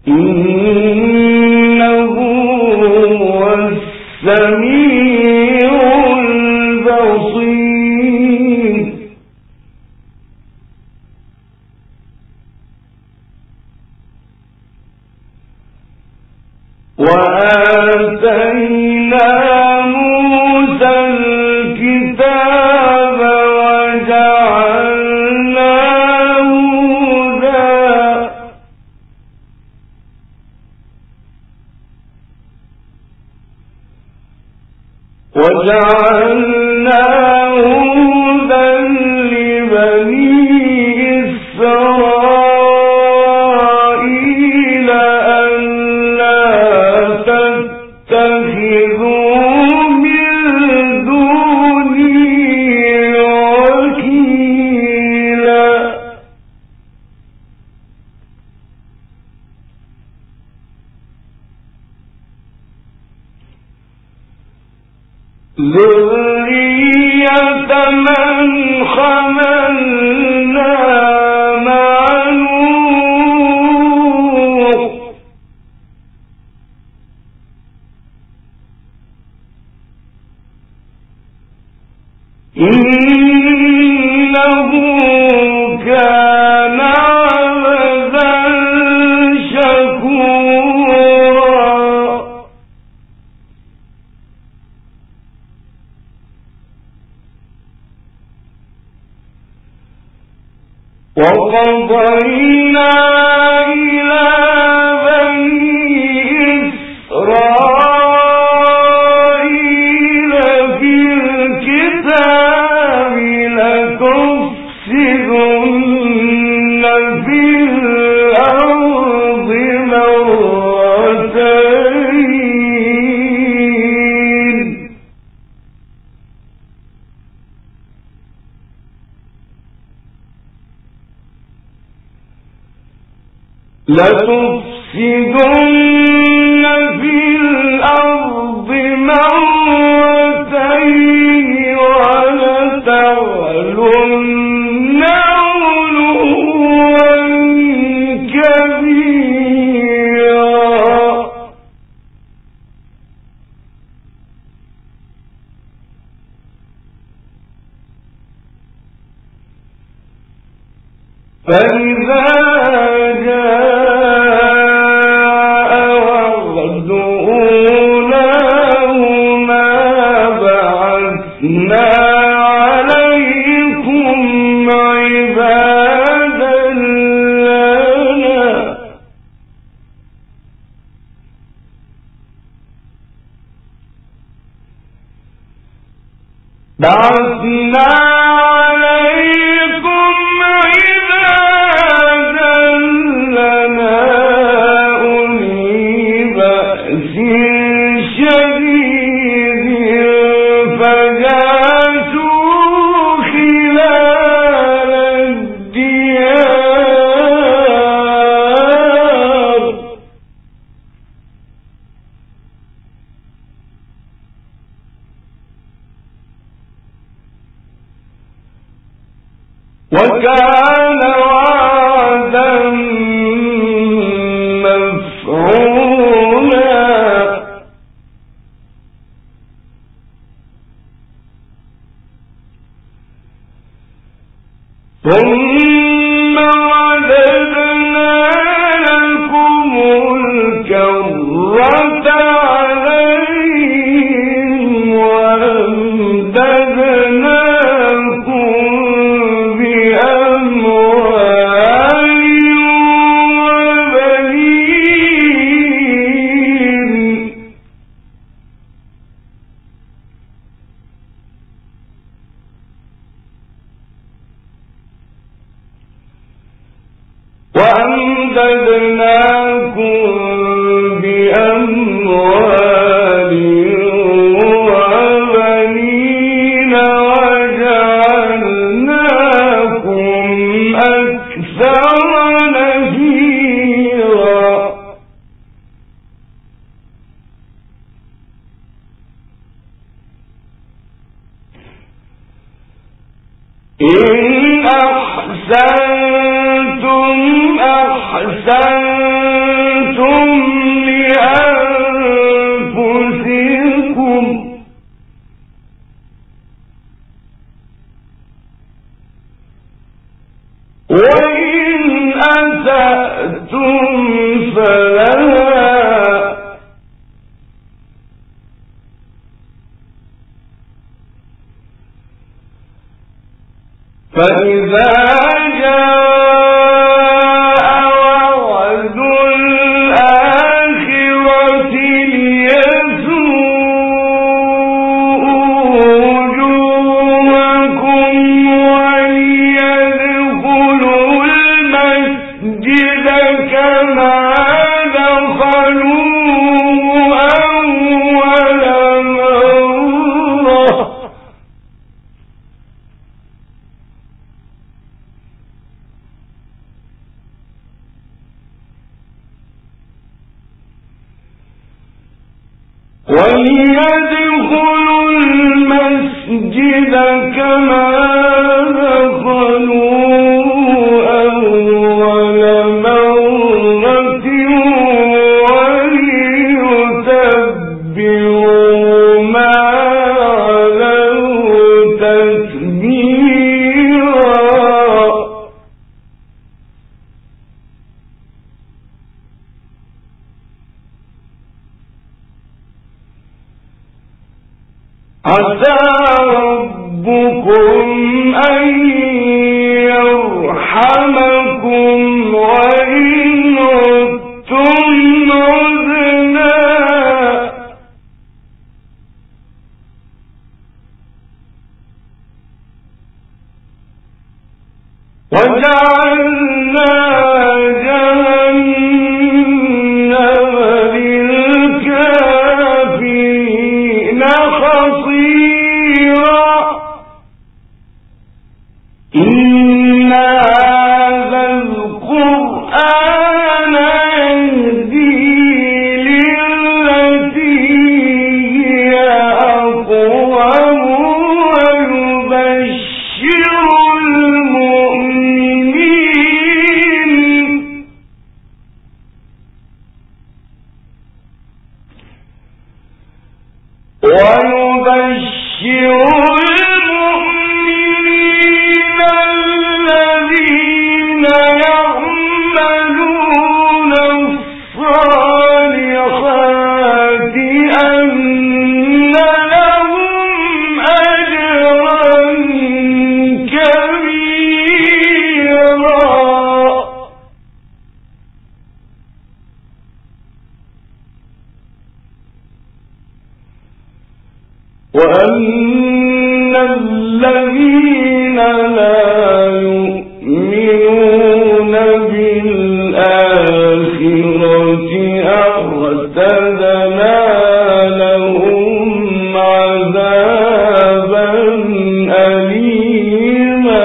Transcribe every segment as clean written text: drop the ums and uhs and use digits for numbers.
إنه هو السميع البصير وآتينا موسى الكتاب وجعلناه هدى لبني إسرائيل ألا تتخذوا من دوني وكيلا ذرية من حملنا مع نوح إنه كان عبدا شكورا وقضينا إلى بني إسرائيل في الكتاب لتفسدن في الأرض مرتين لتفسدن في الأرض مرتين ولتعلن علوا كبيرا فإذا جاء وعد أولاهما بعثنا عليكم عبادا لنا أولي بأس شديد فجاسوا خلال الديار وكان وعدا مفعولا ثم رددنا لكم الكرة عليهم وأمددناكم بأموال وبنين وجعلناكم أكثر نفيرا إن أحسنتم أحسنتم فإذا جاء وعد الآخرة ليسوءوا وجوهكم وليدخلوا المسجد كما دخلوه أول مرة وليدخلوا المسجد كما دخلوه أول مرة وليتبروا ما علوا تتبيرا عسى ربكم أن يرحمكم وإن عدتم عدنا وجعلنا جهنم للكافرين حصيرا إن هذا القرآن يهدي للتي هي أقوم ويبشر المؤمنين الذين يعملون الصالحات أن لهم أجرا كبيرا وأن الذين لا يؤمنون بالآخرة أعتدنا لهم عذابا أليما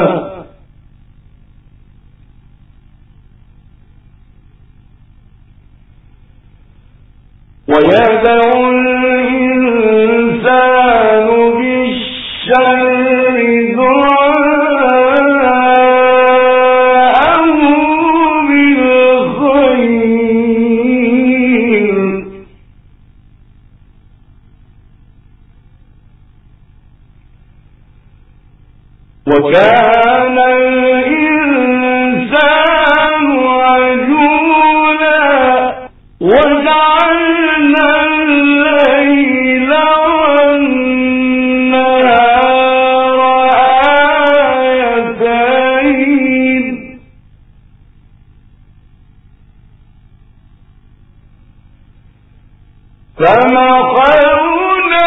ويدعو الإنسان بالشر دعاءه بالخير وكان الإنسان عجولا وجعلنا الليل والنهار آيتين فمحونا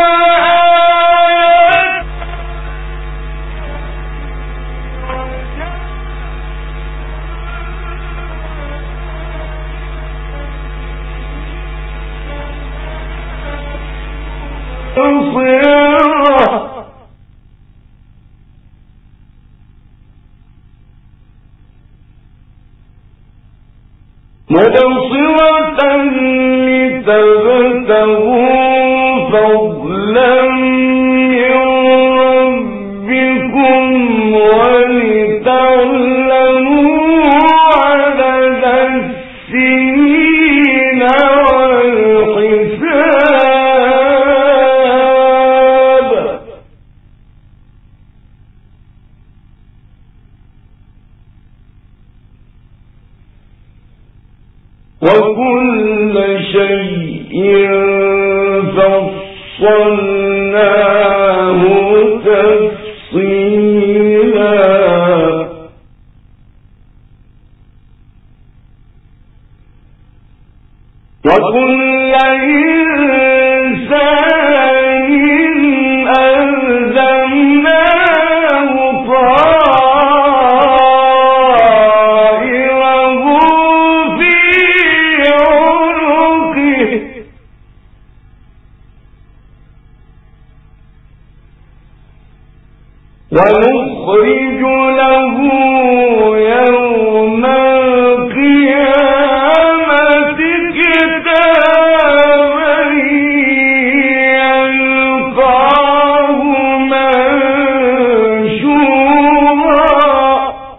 مبصرة لتبتغوا فضلا من ربكم ولتعلموا عدد السنين والحساب وكل شيء فصلناه تفصيلا وكل إنسان ألزمناه طائره في عنقه ونخرج له يوم القيامة كتابا يلقاه منشورا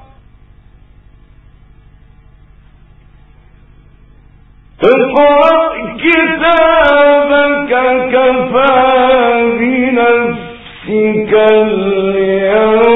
اقرأ كتابك كفى بنفسك اليوم